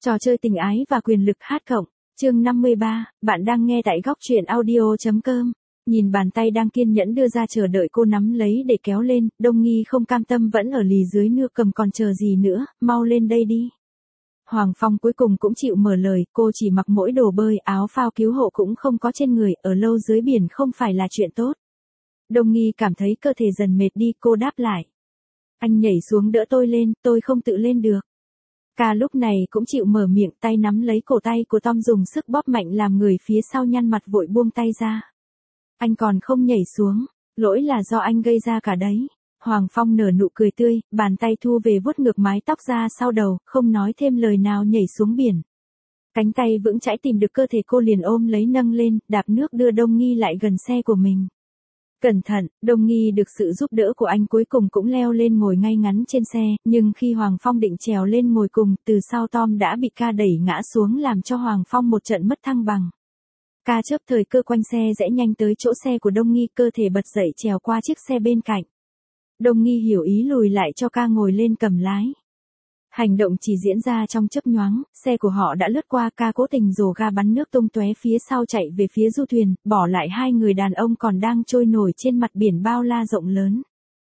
Trò chơi tình ái và quyền lực hát cộng. Chương 53, bạn đang nghe tại góc truyện audio.com. Nhìn bàn tay đang kiên nhẫn đưa ra chờ đợi cô nắm lấy để kéo lên, Đông Nghi không cam tâm vẫn ở lì dưới nưa cầm còn chờ gì nữa, mau lên đây đi. Hoàng Phong cuối cùng cũng chịu mở lời, cô chỉ mặc mỗi đồ bơi, áo phao cứu hộ cũng không có trên người, ở lâu dưới biển không phải là chuyện tốt. Đông Nghi cảm thấy cơ thể dần mệt đi, cô đáp lại. Anh nhảy xuống đỡ tôi lên, tôi không tự lên được. Ca lúc này cũng chịu mở miệng, tay nắm lấy cổ tay của Tom dùng sức bóp mạnh làm người phía sau nhăn mặt vội buông tay ra. Anh còn không nhảy xuống, lỗi là do anh gây ra cả đấy. Hoàng Phong nở nụ cười tươi, bàn tay thu về vuốt ngược mái tóc ra sau đầu, không nói thêm lời nào nhảy xuống biển. Cánh tay vững chãi tìm được cơ thể cô liền ôm lấy nâng lên, đạp nước đưa Đông Nghi lại gần xe của mình. Cẩn thận, Đông Nghi được sự giúp đỡ của anh cuối cùng cũng leo lên ngồi ngay ngắn trên xe, nhưng khi Hoàng Phong định trèo lên ngồi cùng, từ sau Tom đã bị Ca đẩy ngã xuống làm cho Hoàng Phong một trận mất thăng bằng. Ca chớp thời cơ quanh xe rẽ nhanh tới chỗ xe của Đông Nghi, cơ thể bật dậy trèo qua chiếc xe bên cạnh. Đông Nghi hiểu ý lùi lại cho Ca ngồi lên cầm lái. Hành động chỉ diễn ra trong chớp nhoáng, xe của họ đã lướt qua, Ca cố tình rồ ga bắn nước tung tóe phía sau chạy về phía du thuyền, bỏ lại hai người đàn ông còn đang trôi nổi trên mặt biển bao la rộng lớn.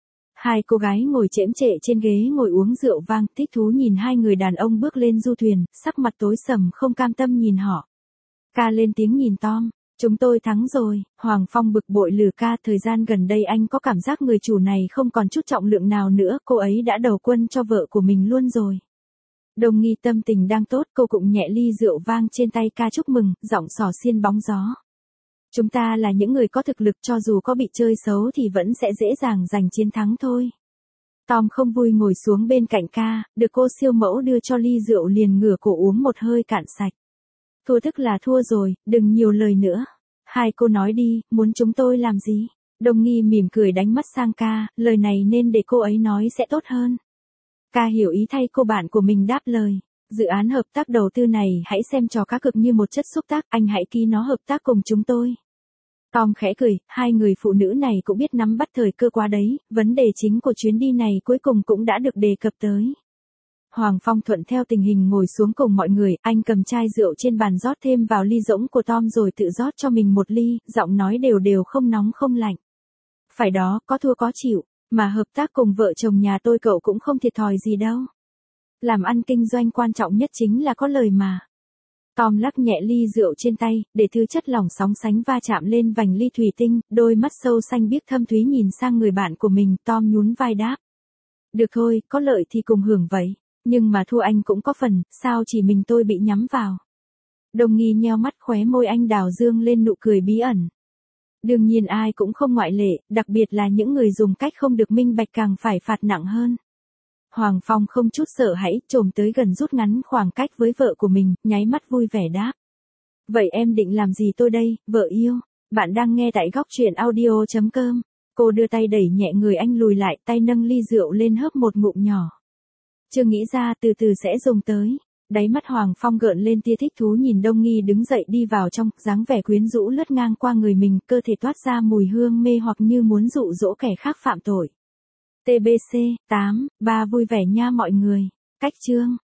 Hai cô gái ngồi chễm chệ trên ghế ngồi uống rượu vang, thích thú nhìn hai người đàn ông bước lên du thuyền, sắc mặt tối sầm không cam tâm nhìn họ. Ca lên tiếng nhìn Tom. Chúng tôi thắng rồi. Hoàng Phong bực bội lừa Ca, thời gian gần đây anh có cảm giác người chủ này không còn chút trọng lượng nào nữa, cô ấy đã đầu quân cho vợ của mình luôn rồi. Đông Nghi tâm tình đang tốt, cô cũng nhẹ ly rượu vang trên tay Ca chúc mừng, giọng xỏ xiên bóng gió. Chúng ta là những người có thực lực, cho dù có bị chơi xấu thì vẫn sẽ dễ dàng giành chiến thắng thôi. Tom không vui ngồi xuống bên cạnh Ca, được cô siêu mẫu đưa cho ly rượu liền ngửa cổ uống một hơi cạn sạch. Thua tức là thua rồi, đừng nhiều lời nữa. Hai cô nói đi, muốn chúng tôi làm gì? Đông Nghi mỉm cười đánh mắt sang Ca, lời này nên để cô ấy nói sẽ tốt hơn. Ca hiểu ý thay cô bạn của mình đáp lời. Dự án hợp tác đầu tư này hãy xem trò cá cược như một chất xúc tác, anh hãy ký nó hợp tác cùng chúng tôi. Tom khẽ cười, hai người phụ nữ này cũng biết nắm bắt thời cơ quá đấy, vấn đề chính của chuyến đi này cuối cùng cũng đã được đề cập tới. Hoàng Phong thuận theo tình hình ngồi xuống cùng mọi người, anh cầm chai rượu trên bàn rót thêm vào ly rỗng của Tom rồi tự rót cho mình một ly, giọng nói đều đều không nóng không lạnh. Phải đó, có thua có chịu, mà hợp tác cùng vợ chồng nhà tôi cậu cũng không thiệt thòi gì đâu. Làm ăn kinh doanh quan trọng nhất chính là có lời mà. Tom lắc nhẹ ly rượu trên tay, để thứ chất lỏng sóng sánh va chạm lên vành ly thủy tinh, đôi mắt sâu xanh biếc thâm thúy nhìn sang người bạn của mình, Tom nhún vai đáp. Được thôi, có lợi thì cùng hưởng vậy. Nhưng mà thua anh cũng có phần, sao chỉ mình tôi bị nhắm vào. Đông Nghi nheo mắt, khóe môi anh đào dương lên nụ cười bí ẩn. Đương nhiên ai cũng không ngoại lệ, đặc biệt là những người dùng cách không được minh bạch càng phải phạt nặng hơn. Hoàng Phong không chút sợ hãi, chồm tới gần rút ngắn khoảng cách với vợ của mình, nháy mắt vui vẻ đáp. Vậy em định làm gì tôi đây, vợ yêu? Bạn đang nghe tại góc truyện audio.com. Cô đưa tay đẩy nhẹ người anh lùi lại, tay nâng ly rượu lên hớp một ngụm nhỏ. Chưa nghĩ ra từ từ sẽ dùng tới. Đáy mắt Hoàng Phong gợn lên tia thích thú nhìn Đông Nghi đứng dậy đi vào trong, dáng vẻ quyến rũ lướt ngang qua người mình, cơ thể toát ra mùi hương mê hoặc như muốn dụ dỗ kẻ khác phạm tội. TBC, 8, 3 vui vẻ nha mọi người. Cách chương.